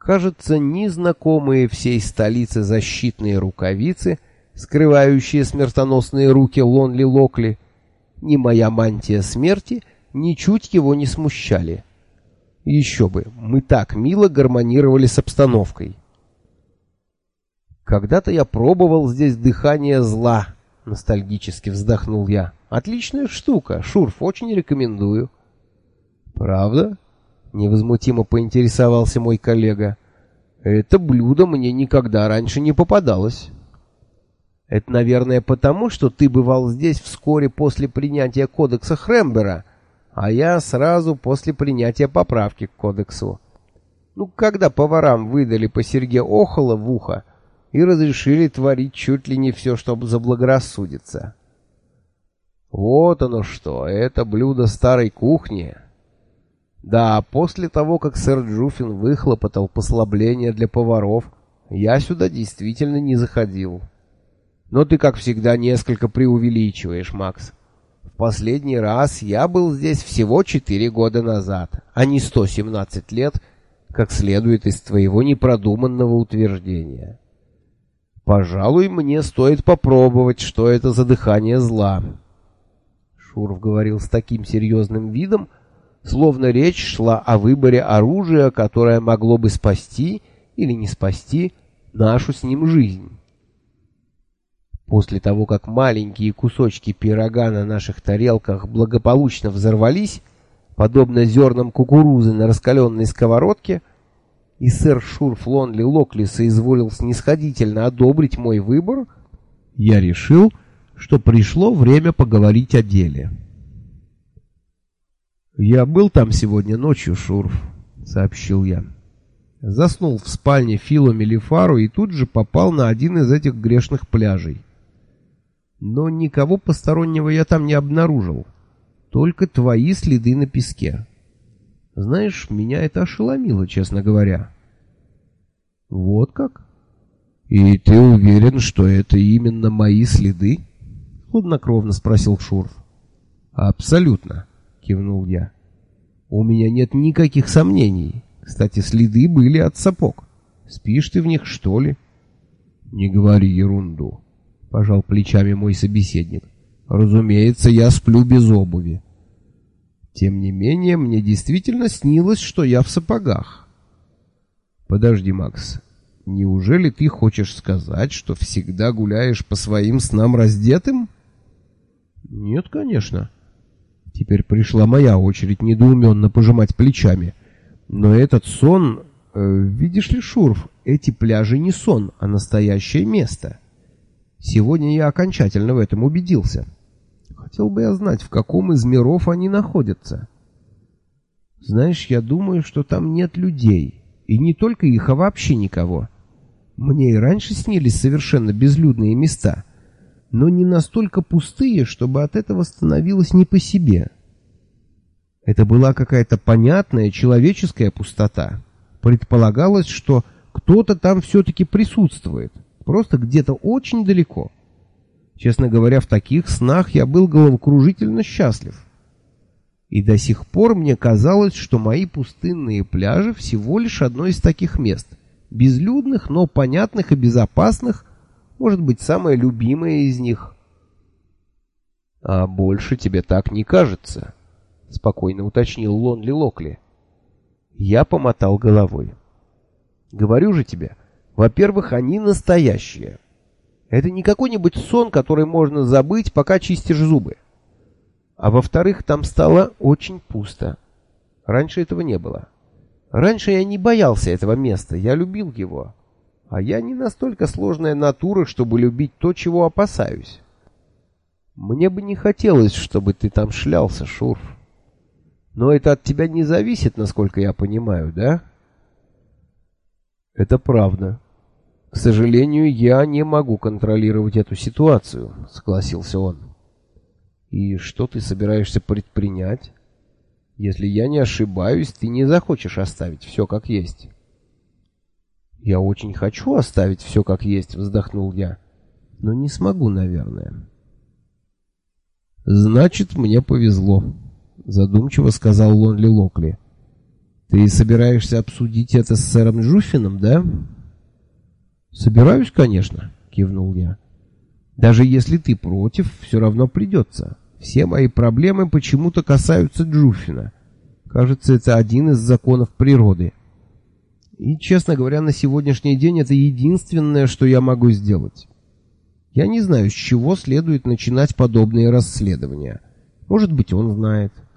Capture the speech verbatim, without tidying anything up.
Кажется, ни знакомые всей столице защитные рукавицы, скрывающие смертоносные руки Лонли Локли, ни моя мантия смерти ничуть его не смущали. Еще бы, мы так мило гармонировали с обстановкой. «Когда-то я пробовал здесь дыхание зла», — ностальгически вздохнул я. «Отличная штука, Шурф, очень рекомендую». «Правда?» — невозмутимо поинтересовался мой коллега. «Это блюдо мне никогда раньше не попадалось». «Это, наверное, потому, что ты бывал здесь вскоре после принятия кодекса Хрембера, а я сразу после принятия поправки к кодексу. Ну, когда поварам выдали по серьге охола в ухо и разрешили творить чуть ли не все, чтобы заблагорассудится». «Вот оно что, это блюдо старой кухни». Да, после того, как сэр Джуффин выхлопотал послабление для поваров, я сюда действительно не заходил. Но ты, как всегда, несколько преувеличиваешь, Макс. В последний раз я был здесь всего четыре года назад, а не сто семнадцать лет, как следует из твоего непродуманного утверждения. Пожалуй, мне стоит попробовать, что это за дыхание зла. Шурф говорил с таким серьезным видом, словно речь шла о выборе оружия, которое могло бы спасти или не спасти нашу с ним жизнь. После того, как маленькие кусочки пирога на наших тарелках благополучно взорвались, подобно зернам кукурузы на раскаленной сковородке, и сэр Шурф Лонли Локли соизволил снисходительно одобрить мой выбор, я решил, что пришло время поговорить о деле. «Я был там сегодня ночью, Шурф», — сообщил я. Заснул в спальне Филу Мелифару и тут же попал на один из этих грешных пляжей. Но никого постороннего я там не обнаружил, только твои следы на песке. Знаешь, меня это ошеломило, честно говоря. Вот как? И ты уверен, что это именно мои следы? Хладнокровно спросил Шурф. Абсолютно, кивнул я. У меня нет никаких сомнений. Кстати, следы были от сапог. Спишь ты в них, что ли? Не говори ерунду, пожал плечами мой собеседник. Разумеется, я сплю без обуви. Тем не менее, мне действительно снилось, что я в сапогах. Подожди, Макс, неужели ты хочешь сказать, что всегда гуляешь по своим снам раздетым? Нет, конечно. Теперь пришла моя очередь недоуменно пожимать плечами. Но этот сон, э, видишь ли, Шурф, эти пляжи не сон, а настоящее место. Сегодня я окончательно в этом убедился. Хотел бы я знать, в каком из миров они находятся. Знаешь, я думаю, что там нет людей. И не только их, а вообще никого. Мне и раньше снились совершенно безлюдные места, но не настолько пустые, чтобы от этого становилось не по себе. Это была какая-то понятная человеческая пустота. Предполагалось, что кто-то там все-таки присутствует, просто где-то очень далеко. Честно говоря, в таких снах я был головокружительно счастлив. И до сих пор мне казалось, что мои пустынные пляжи всего лишь одно из таких мест. Безлюдных, но понятных и безопасных, может быть, самое любимое из них. «А больше тебе так не кажется?» — спокойно уточнил Лонли Локли. Я помотал головой. «Говорю же тебе, во-первых, они настоящие. Это не какой-нибудь сон, который можно забыть, пока чистишь зубы. А во-вторых, там стало очень пусто. Раньше этого не было. Раньше я не боялся этого места, я любил его. А я не настолько сложная натура, чтобы любить то, чего опасаюсь. Мне бы не хотелось, чтобы ты там шлялся, Шурф. Но это от тебя не зависит, насколько я понимаю, да? Это правда. К сожалению, я не могу контролировать эту ситуацию, согласился он. И что ты собираешься предпринять? Если я не ошибаюсь, ты не захочешь оставить все как есть. Я очень хочу оставить все как есть, вздохнул я, но не смогу, наверное. Значит, мне повезло, задумчиво сказал Лонли Локли. Ты собираешься обсудить это с сэром Джуффином, да? Собираюсь, конечно, кивнул я. Даже если ты против, все равно придется. Все мои проблемы почему-то касаются Джуффина. Кажется, это один из законов природы. И, честно говоря, на сегодняшний день это единственное, что я могу сделать. Я не знаю, с чего следует начинать подобные расследования. Может быть, он знает.